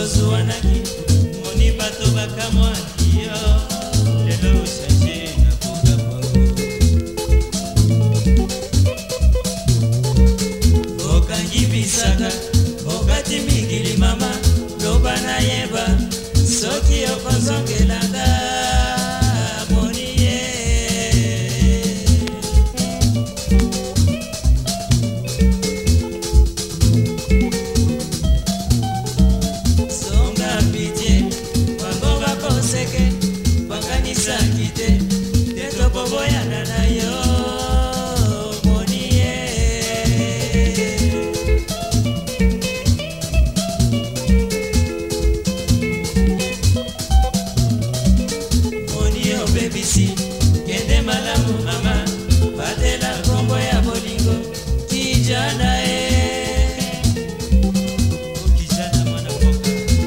tozuwanaki moni bato bakamwaki yo lelo change na kokabo okangi bisaka okati mikili mama loba na yeba soki okozongelanga moni ye songa pitié bango bakoseke bakanisaki te tetoboboyana na yo moni ye moni yo bebisi kende malamu mama batela kombo ya bolingo kijana kijana mwana mboka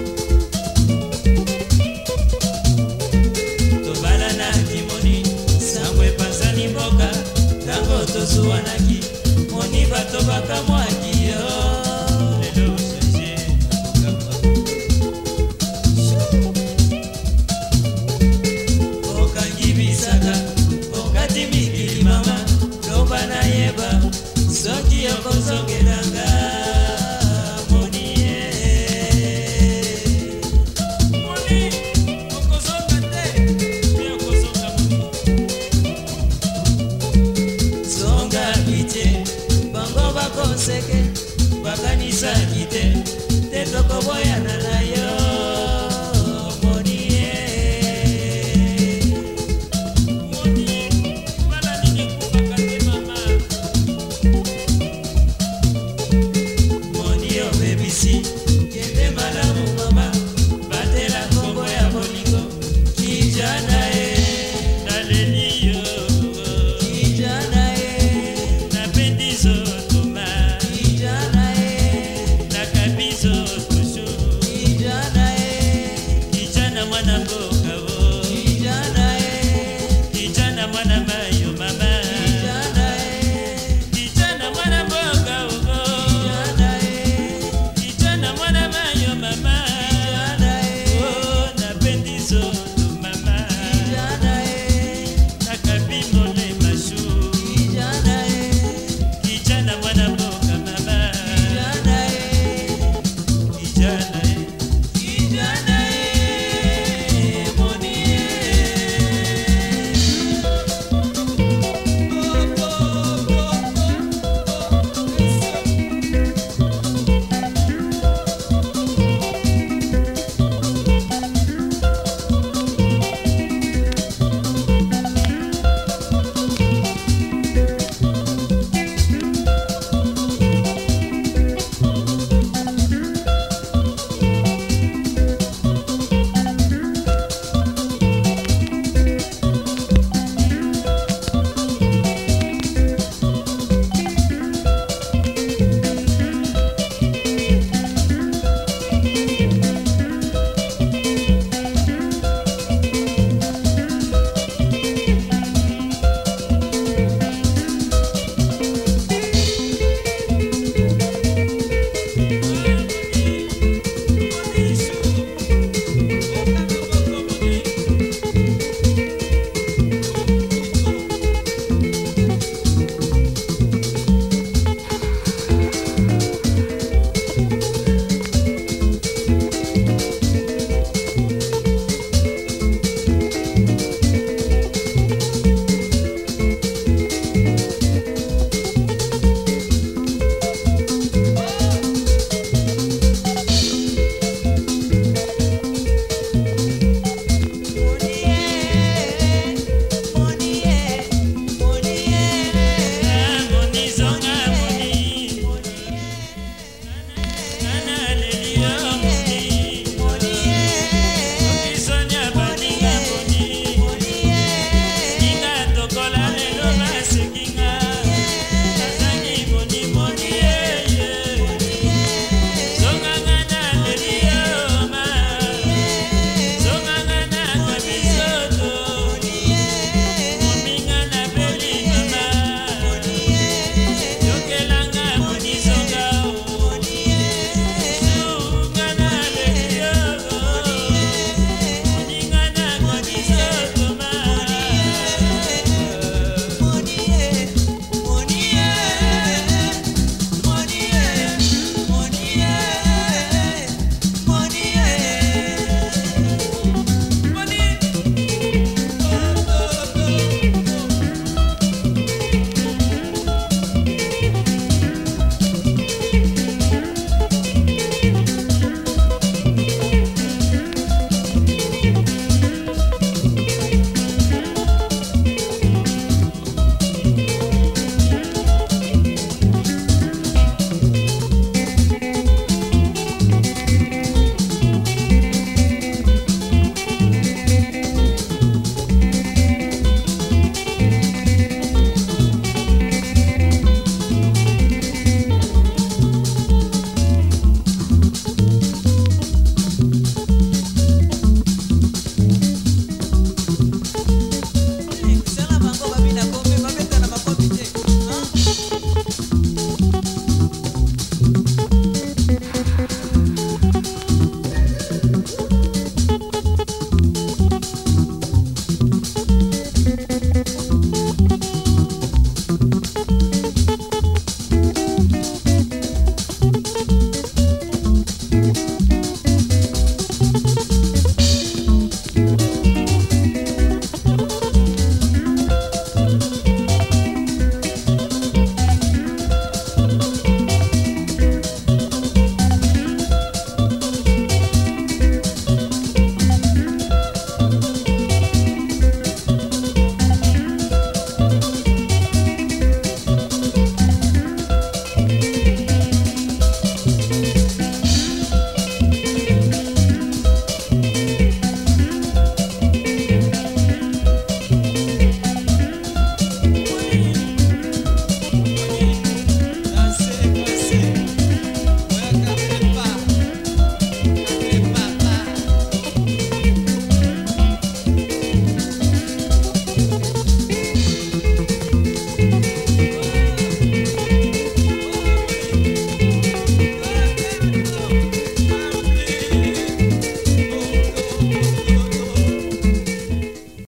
tobala na kimoni sangwe pasani mboka tango tozuwanaki moni bato bakamwaki yo lelo change na kokabo okangi bisaka okati mikili mama loba na yeba soki okozongelanga moni ye moni okozonga te pe okozonga moni zonga pitié bango bakoseke bakanisaki te